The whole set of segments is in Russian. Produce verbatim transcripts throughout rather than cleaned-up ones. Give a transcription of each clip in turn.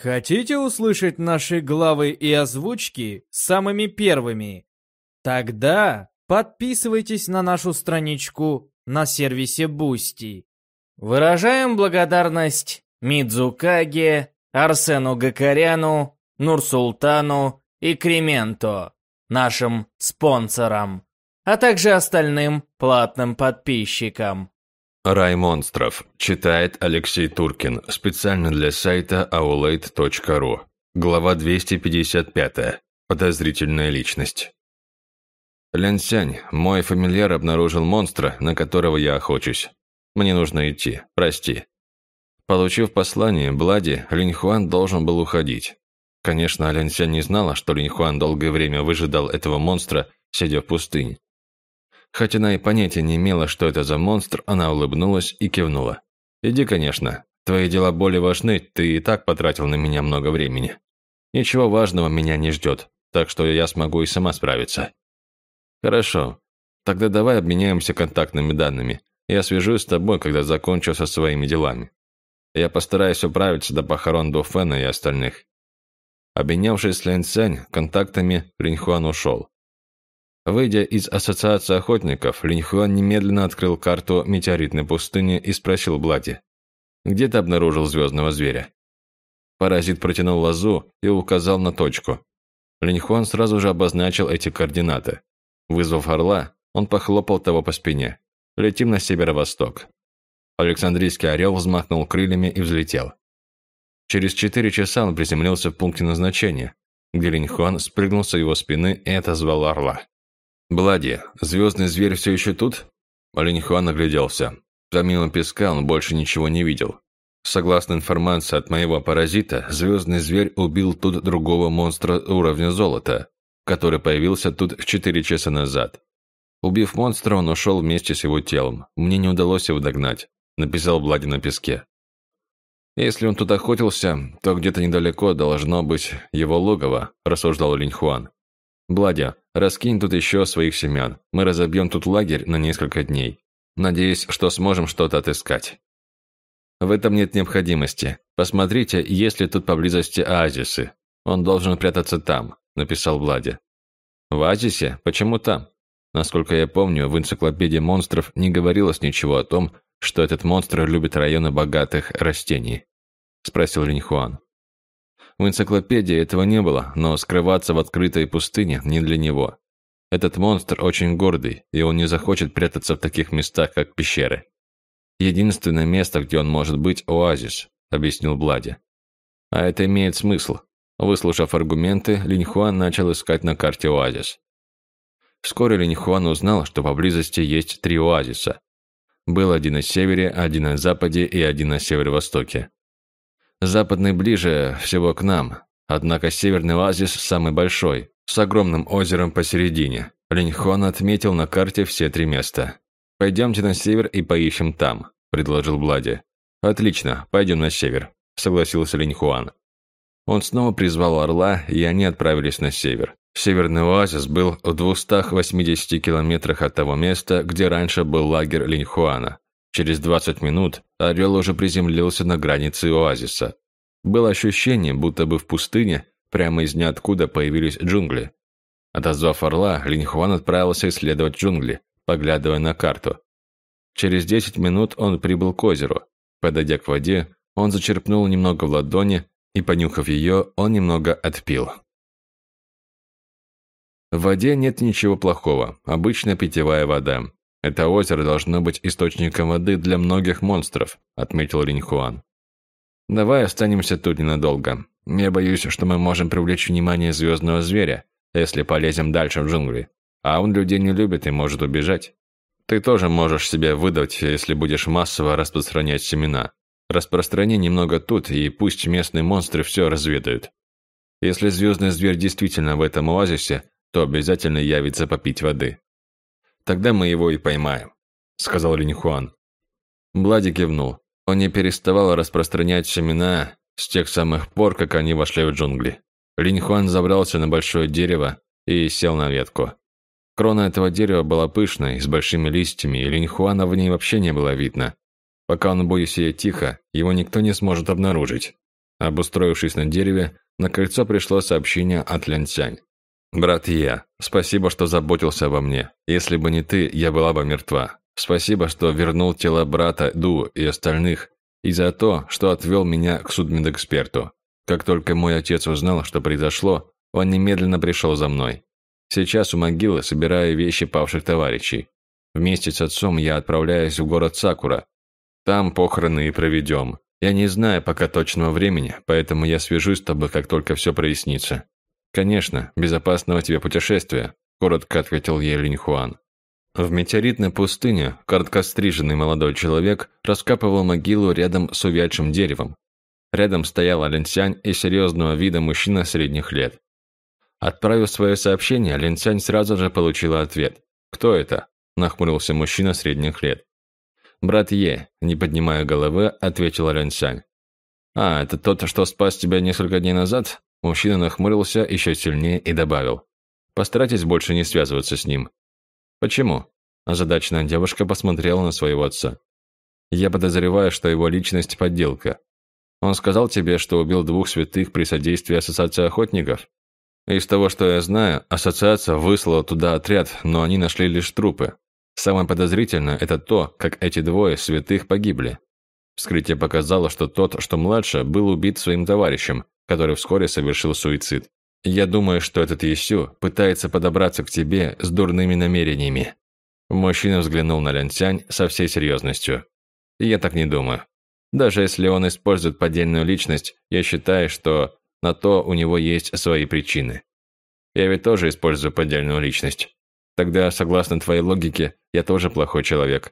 Хотите услышать наши главы и озвучки самыми первыми? Тогда подписывайтесь на нашу страничку на сервисе Boosty. Выражаем благодарность Мидзукаге, Арсену Гакаряну, Нурсултану и Кременто, нашим спонсорам, а также остальным платным подписчикам. Рай монстров. Читает Алексей Туркин. Специально для сайта аулейт точка ру. Глава двести пятьдесят пять. Подозрительная личность. Лянсянь, мой фамильяр обнаружил монстра, на которого я охочусь. Мне нужно идти. Прости. Получив послание Блади, Линьхуан должен был уходить. Конечно, Лянсянь не знала, что Линьхуан долгое время выжидал этого монстра, сидя в пустыне. Хоть она и понятия не имела, что это за монстр, она улыбнулась и кивнула. «Иди, конечно. Твои дела более важны, ты и так потратил на меня много времени. Ничего важного меня не ждет, так что я смогу и сама справиться». «Хорошо. Тогда давай обменяемся контактными данными. Я свяжусь с тобой, когда закончу со своими делами. Я постараюсь управиться до похорон Дуфена и остальных». Обменявшись с Ляньсянь контактами, Линьхуан ушел. Выйдя из ассоциации охотников, Линьхуан немедленно открыл карту метеоритной пустыни и спросил Блади: «Где ты обнаружил звездного зверя?» Паразит протянул лозу и указал на точку. Линьхуан сразу же обозначил эти координаты. Вызвав орла, он похлопал того по спине. «Летим на северо-восток». Александрийский орел взмахнул крыльями и взлетел. Через четыре часа он приземлился в пункте назначения, где Линьхуан спрыгнул с его спины и отозвал орла. «Блади, звездный зверь все еще тут?» Линьхуан огляделся. Помимо песка он больше ничего не видел. Согласно информации от моего паразита, звездный зверь убил тут другого монстра уровня золота, который появился тут четыре часа назад. Убив монстра, он ушел вместе с его телом. Мне не удалось его догнать, написал Блади на песке. «Если он тут охотился, то где-то недалеко должно быть его логово», рассуждал Линьхуан. «Блади, раскинь тут еще своих семян. Мы разобьем тут лагерь на несколько дней. Надеюсь, что сможем что-то отыскать». «В этом нет необходимости. Посмотрите, есть ли тут поблизости оазисы. Он должен прятаться там», написал Блади. «В оазисе? Почему там?» Насколько я помню, в энциклопедии монстров не говорилось ничего о том, что этот монстр любит районы богатых растений, спросил Линьхуан. В энциклопедии этого не было, но скрываться в открытой пустыне не для него. Этот монстр очень гордый, и он не захочет прятаться в таких местах, как пещеры. Единственное место, где он может быть, оазис, объяснил Блади. А это имеет смысл. Выслушав аргументы, Линьхуан начал искать на карте оазис. Вскоре Линьхуан узнал, что поблизости есть три оазиса. Был один на севере, один на западе и один на северо-востоке. Западный ближе всего к нам, однако северный оазис самый большой, с огромным озером посередине. Линьхуан отметил на карте все три места. «Пойдемте на север и поищем там», – предложил Блади. «Отлично, пойдем на север», – согласился Линьхуан. Он снова призвал орла, и они отправились на север. Северный оазис был в двухстах восьмидесяти километрах от того места, где раньше был лагерь Линьхуана. Через двадцать минут орел уже приземлился на границе оазиса. Было ощущение, будто бы в пустыне прямо из ниоткуда появились джунгли. Отозвав орла, Линьхуан отправился исследовать джунгли, поглядывая на карту. Через десять минут он прибыл к озеру. Подойдя к воде, он зачерпнул немного в ладони, и, понюхав ее, он немного отпил. В воде нет ничего плохого, обычная питьевая вода. Это озеро должно быть источником воды для многих монстров, отметил Линьхуан. Давай останемся тут ненадолго. Я боюсь, что мы можем привлечь внимание звездного зверя, если полезем дальше в джунгли. А он людей не любит и может убежать. Ты тоже можешь себя выдать, если будешь массово распространять семена. Распространи немного тут, и пусть местные монстры все разведают. Если звездный зверь действительно в этом оазисе, то обязательно явится попить воды. Тогда мы его и поймаем, сказал Линьхуан. Блади кивнул. Он не переставал распространять семена с тех самых пор, как они вошли в джунгли. Линьхуан забрался на большое дерево и сел на ветку. Крона этого дерева была пышной, с большими листьями, и Линьхуана в ней вообще не было видно. Пока он будет сидеть тихо, его никто не сможет обнаружить. Обустроившись на дереве, на кольцо пришло сообщение от Ляньсянь. «Брат Е, спасибо, что заботился обо мне. Если бы не ты, я была бы мертва. Спасибо, что вернул тело брата Ду и остальных, и за то, что отвел меня к судмедэксперту. Как только мой отец узнал, что произошло, он немедленно пришел за мной. Сейчас у могилы собираю вещи павших товарищей. Вместе с отцом я отправляюсь в город Сакура. Там похороны и проведем. Я не знаю пока точного времени, поэтому я свяжусь с тобой, как только все прояснится». «Конечно, безопасного тебе путешествия», – коротко ответил ей Линьхуан. В метеоритной пустыне короткостриженный молодой человек раскапывал могилу рядом с увядшим деревом. Рядом стояла Ляньсянь и серьезного вида мужчина средних лет. Отправив свое сообщение, Ляньсянь сразу же получила ответ. «Кто это?» – нахмурился мужчина средних лет. «Брат Е», – не поднимая головы, ответила Ляньсянь. «А, это тот, что спас тебя несколько дней назад?» Мужчина нахмурился еще сильнее и добавил. «Постарайтесь больше не связываться с ним». «Почему?» Озадаченная девушка посмотрела на своего отца. «Я подозреваю, что его личность – подделка. Он сказал тебе, что убил двух святых при содействии Ассоциации охотников? Из того, что я знаю, Ассоциация выслала туда отряд, но они нашли лишь трупы. Самое подозрительное – это то, как эти двое святых погибли. Вскрытие показало, что тот, что младше, был убит своим товарищем, который вскоре совершил суицид. Я думаю, что этот Есю пытается подобраться к тебе с дурными намерениями». Мужчина взглянул на Ляньсянь со всей серьезностью. «Я так не думаю. Даже если он использует поддельную личность, я считаю, что на то у него есть свои причины. Я ведь тоже использую поддельную личность. Тогда, согласно твоей логике, я тоже плохой человек.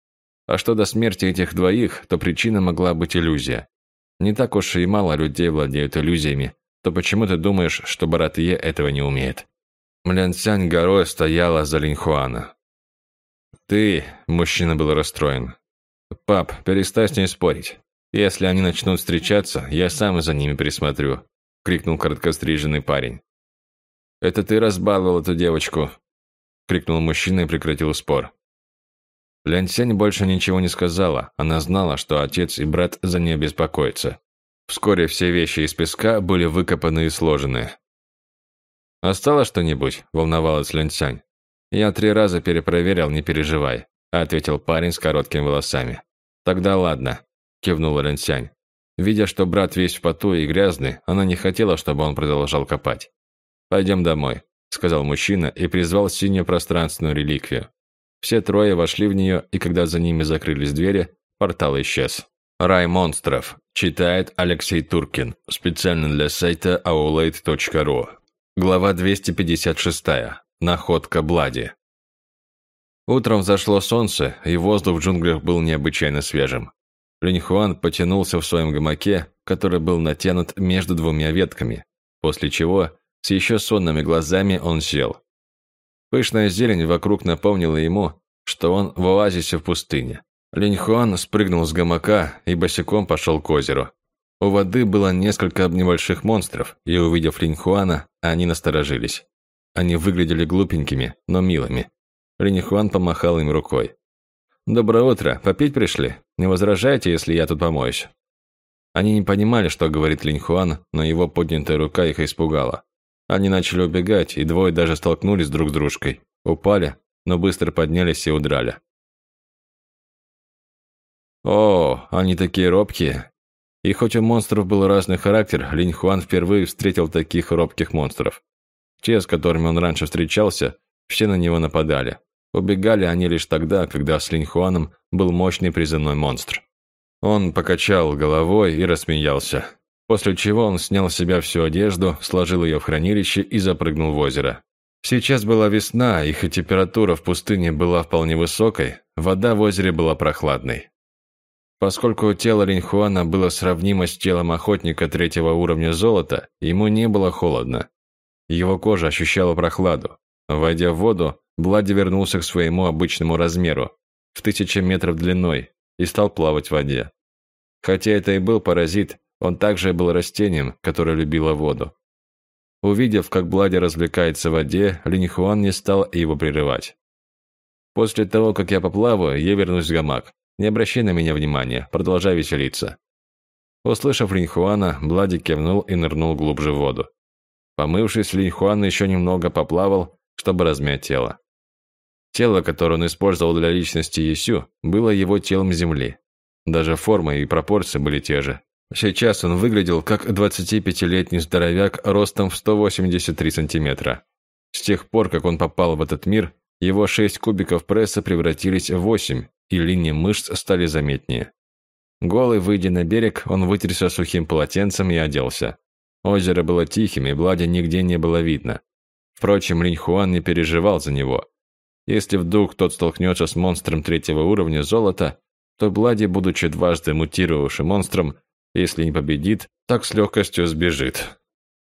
А что до смерти этих двоих, то причина могла быть иллюзия. Не так уж и мало людей владеют иллюзиями, то почему ты думаешь, что брат Е этого не умеет?» Ляньсянь горой стояла за Линьхуана. «Ты...» – мужчина был расстроен. «Пап, перестань с ней спорить. Если они начнут встречаться, я сам за ними присмотрю», – крикнул короткостриженный парень. «Это ты разбаловал эту девочку», – крикнул мужчина и прекратил спор. Ляньсянь больше ничего не сказала, она знала, что отец и брат за нее беспокоятся. Вскоре все вещи из песка были выкопаны и сложены. «Осталось что-нибудь?» – волновалась Ляньсянь. «Я три раза перепроверил, не переживай», – ответил парень с короткими волосами. «Тогда ладно», – кивнула Ляньсянь. Видя, что брат весь в поту и грязный, она не хотела, чтобы он продолжал копать. «Пойдем домой», – сказал мужчина и призвал синюю пространственную реликвию. Все трое вошли в нее, и когда за ними закрылись двери, портал исчез. «Рай монстров», читает Алексей Туркин, специально для сайта аулейт точка ру. Глава двести пятьдесят шесть. Находка Блади. Утром взошло солнце, и воздух в джунглях был необычайно свежим. Линьхуан потянулся в своем гамаке, который был натянут между двумя ветками, после чего с еще сонными глазами он сел. Пышная зелень вокруг напомнила ему, что он в оазисе в пустыне. Линьхуан спрыгнул с гамака и босиком пошел к озеру. У воды было несколько небольших монстров, и, увидев Линьхуана, они насторожились. Они выглядели глупенькими, но милыми. Линьхуан помахал им рукой. «Доброе утро, попить пришли? Не возражаете, если я тут помоюсь?» Они не понимали, что говорит Линьхуан, но его поднятая рука их испугала. Они начали убегать, и двое даже столкнулись друг с дружкой. Упали, но быстро поднялись и удрали. О, они такие робкие. И хоть у монстров был разный характер, Линьхуан впервые встретил таких робких монстров. Те, с которыми он раньше встречался, все на него нападали. Убегали они лишь тогда, когда с Линьхуаном был мощный призывной монстр. Он покачал головой и рассмеялся. После чего он снял с себя всю одежду, сложил ее в хранилище и запрыгнул в озеро. Сейчас была весна, и хоть температура в пустыне была вполне высокой, вода в озере была прохладной. Поскольку тело Линьхуана было сравнимо с телом охотника третьего уровня золота, ему не было холодно. Его кожа ощущала прохладу. Войдя в воду, Блади вернулся к своему обычному размеру, в тысячи метров длиной, и стал плавать в воде. Хотя это и был паразит, он также был растением, которое любило воду. Увидев, как Блади развлекается в воде, Линьхуан не стал его прерывать. «После того, как я поплаваю, я вернусь в гамак. Не обращай на меня внимания, продолжай веселиться». Услышав Линьхуана, Блади кивнул и нырнул глубже в воду. Помывшись, Линьхуан еще немного поплавал, чтобы размять тело. Тело, которое он использовал для личности Есю, было его телом Земли. Даже форма и пропорции были те же. Сейчас он выглядел как двадцатипятилетний здоровяк ростом в сто восемьдесят три сантиметра. С тех пор, как он попал в этот мир, его шесть кубиков пресса превратились в восемь, и линии мышц стали заметнее. Голый, выйдя на берег, он вытерся сухим полотенцем и оделся. Озеро было тихим, и Блади нигде не было видно. Впрочем, Линьхуан не переживал за него. Если вдруг тот столкнется с монстром третьего уровня золота, то Блади, будучи дважды мутировавшим монстром, если не победит, так с легкостью сбежит.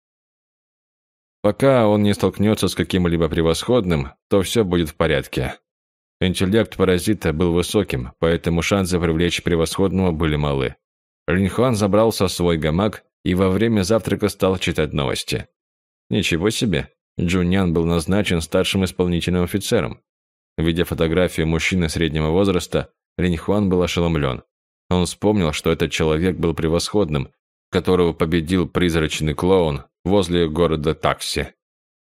Пока он не столкнется с каким-либо превосходным, то все будет в порядке. Интеллект паразита был высоким, поэтому шансы привлечь превосходного были малы. Линьхуан забрался в свой гамак и во время завтрака стал читать новости. Ничего себе, Джуньян был назначен старшим исполнительным офицером. Видя фотографию мужчины среднего возраста, Линьхуан был ошеломлен. Он вспомнил, что этот человек был превосходным, которого победил призрачный клоун возле города Такси.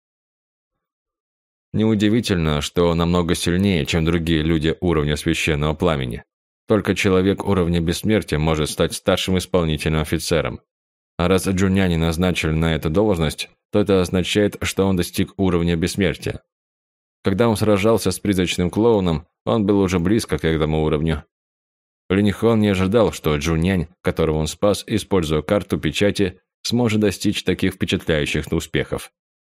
Неудивительно, что он намного сильнее, чем другие люди уровня священного пламени. Только человек уровня бессмертия может стать старшим исполнительным офицером. А раз Джуняни назначили на эту должность, то это означает, что он достиг уровня бессмертия. Когда он сражался с призрачным клоуном, он был уже близко к этому уровню. Линьхуан не ожидал, что Джунянь, которого он спас, используя карту печати, сможет достичь таких впечатляющих успехов.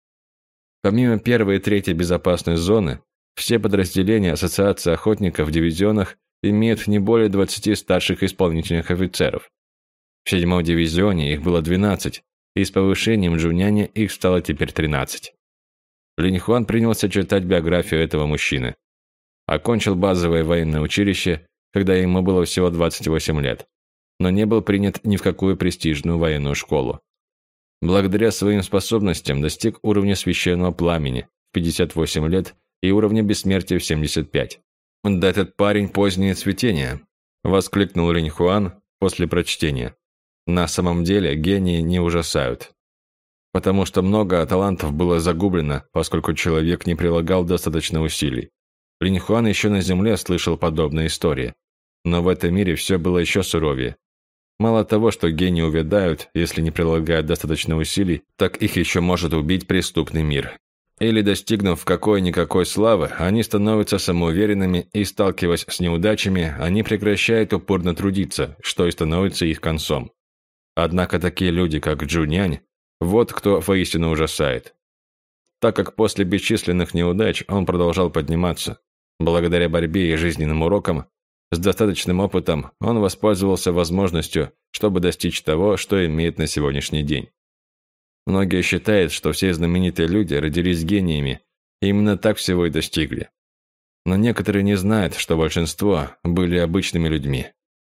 Помимо первой и третьей безопасной зоны, все подразделения Ассоциации охотников в дивизионах имеют не более двадцати старших исполнительных офицеров. В седьмом дивизионе их было двенадцать, и с повышением Джуняня их стало теперь тринадцать. Линьхуан принялся читать биографию этого мужчины. Окончил базовое военное училище, когда ему было всего двадцать восемь лет, но не был принят ни в какую престижную военную школу. Благодаря своим способностям достиг уровня священного пламени в пятьдесят восемь лет и уровня бессмертия в семьдесят пять. «Да этот парень позднее цветение», – воскликнул Линьхуан после прочтения. На самом деле гении не ужасают. Потому что много талантов было загублено, поскольку человек не прилагал достаточно усилий. Линьхуан еще на земле слышал подобные истории. Но в этом мире все было еще суровее. Мало того, что гении увядают, если не прилагают достаточно усилий, так их еще может убить преступный мир. Или, достигнув какой-никакой славы, они становятся самоуверенными и, сталкиваясь с неудачами, они прекращают упорно трудиться, что и становится их концом. Однако такие люди, как Джунянь, вот кто воистину ужасает. Так как после бесчисленных неудач он продолжал подниматься, благодаря борьбе и жизненным урокам, с достаточным опытом он воспользовался возможностью, чтобы достичь того, что имеет на сегодняшний день. Многие считают, что все знаменитые люди родились гениями, и именно так всего и достигли. Но некоторые не знают, что большинство были обычными людьми.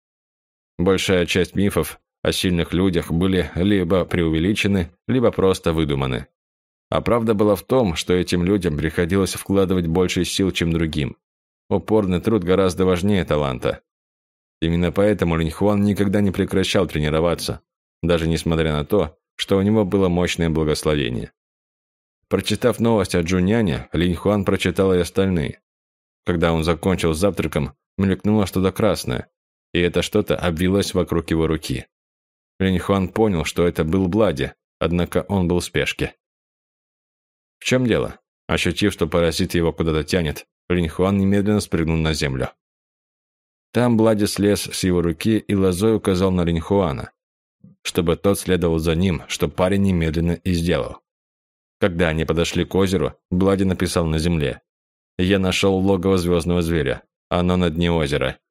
Большая часть мифов о сильных людях были либо преувеличены, либо просто выдуманы. А правда была в том, что этим людям приходилось вкладывать больше сил, чем другим. Упорный труд гораздо важнее таланта. Именно поэтому Линьхуан никогда не прекращал тренироваться, даже несмотря на то, что у него было мощное благословение. Прочитав новость о Джуняне, Линьхуан прочитал и остальные. Когда он закончил с завтраком, мелькнуло что-то красное, и это что-то обвилось вокруг его руки. Линьхуан понял, что это был Блади, однако он был в спешке. «В чем дело?» Ощутив, что паразит его куда-то тянет, Линьхуан немедленно спрыгнул на землю. Там Блади слез с его руки и лозой указал на Линьхуана, чтобы тот следовал за ним, что парень немедленно и сделал. Когда они подошли к озеру, Блади написал на земле: «Я нашел логово звездного зверя. Оно на дне озера.